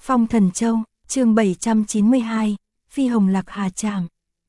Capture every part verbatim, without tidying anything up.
Phong Thần Châu, chương bảy trăm chín mươi hai, Phi Hồng Lạc Hà Trảm.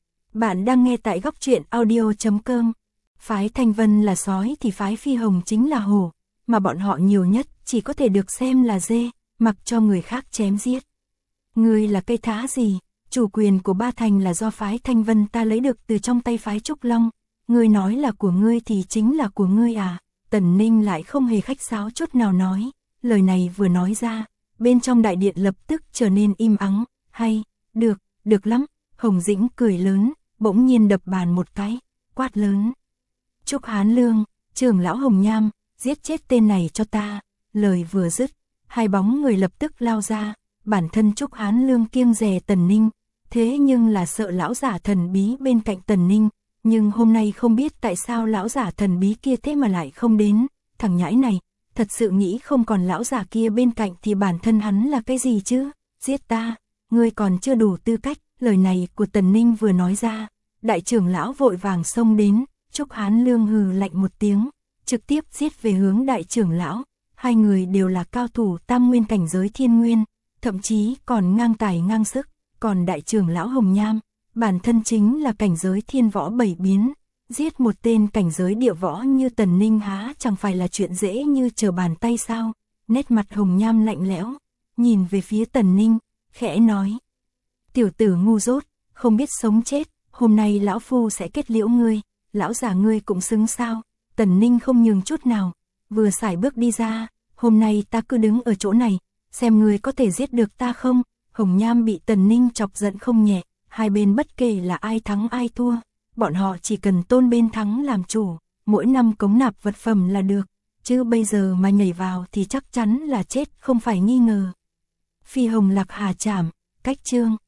Bạn đang nghe tại góc truyện audio chấm com. Phái Thanh Vân là sói thì phái Phi Hồng chính là hổ, mà bọn họ nhiều nhất chỉ có thể được xem là dê, mặc cho người khác chém giết. Ngươi là cây thá gì? Chủ quyền của Ba Thành là do phái Thanh Vân ta lấy được từ trong tay phái Trúc Long. Ngươi nói là của ngươi thì chính là của ngươi à? Tần Ninh lại không hề khách sáo chút nào nói. Lời này vừa nói ra, bên trong đại điện lập tức trở nên im ắng. Hay, được, được lắm. Hồng Dĩnh cười lớn, bỗng nhiên đập bàn một cái, quát lớn. Trúc Hán Lương, trưởng lão Hồng Nham, giết chết tên này cho ta. Lời vừa dứt, hai bóng người lập tức lao ra. Bản thân Trúc Hán Lương kiêng dè Tần Ninh, thế nhưng là sợ lão giả thần bí bên cạnh Tần Ninh. Nhưng hôm nay không biết tại sao lão giả thần bí kia thế mà lại không đến. Thằng nhãi này, thật sự nghĩ không còn lão giả kia bên cạnh thì bản thân hắn là cái gì chứ? Giết ta, ngươi còn chưa đủ tư cách. Lời này của Tần Ninh vừa nói ra, đại trưởng lão vội vàng xông đến. Trúc Hán Lương hừ lạnh một tiếng, trực tiếp giết về hướng đại trưởng lão. Hai người đều là cao thủ tam nguyên cảnh giới thiên nguyên, thậm chí còn ngang tài ngang sức. Còn đại trưởng lão Hồng Nham, bản thân chính là cảnh giới thiên võ bảy biến. Giết một tên cảnh giới địa võ như Tần Ninh há chẳng phải là chuyện dễ như trở bàn tay sao? Nét mặt Hồng Nham lạnh lẽo, nhìn về phía Tần Ninh, khẽ nói. Tiểu tử ngu dốt, không biết sống chết, hôm nay lão phu sẽ kết liễu ngươi, lão già ngươi cũng xứng sao? Tần Ninh không nhường chút nào, vừa sải bước đi ra, hôm nay ta cứ đứng ở chỗ này, xem ngươi có thể giết được ta không? Hồng Nham bị Tần Ninh chọc giận không nhẹ, hai bên bất kể là ai thắng ai thua, bọn họ chỉ cần tôn bên thắng làm chủ, mỗi năm cống nạp vật phẩm là được, chứ bây giờ mà nhảy vào thì chắc chắn là chết không phải nghi ngờ. Phi Hồng Lạc Hà Trảm, cách chương.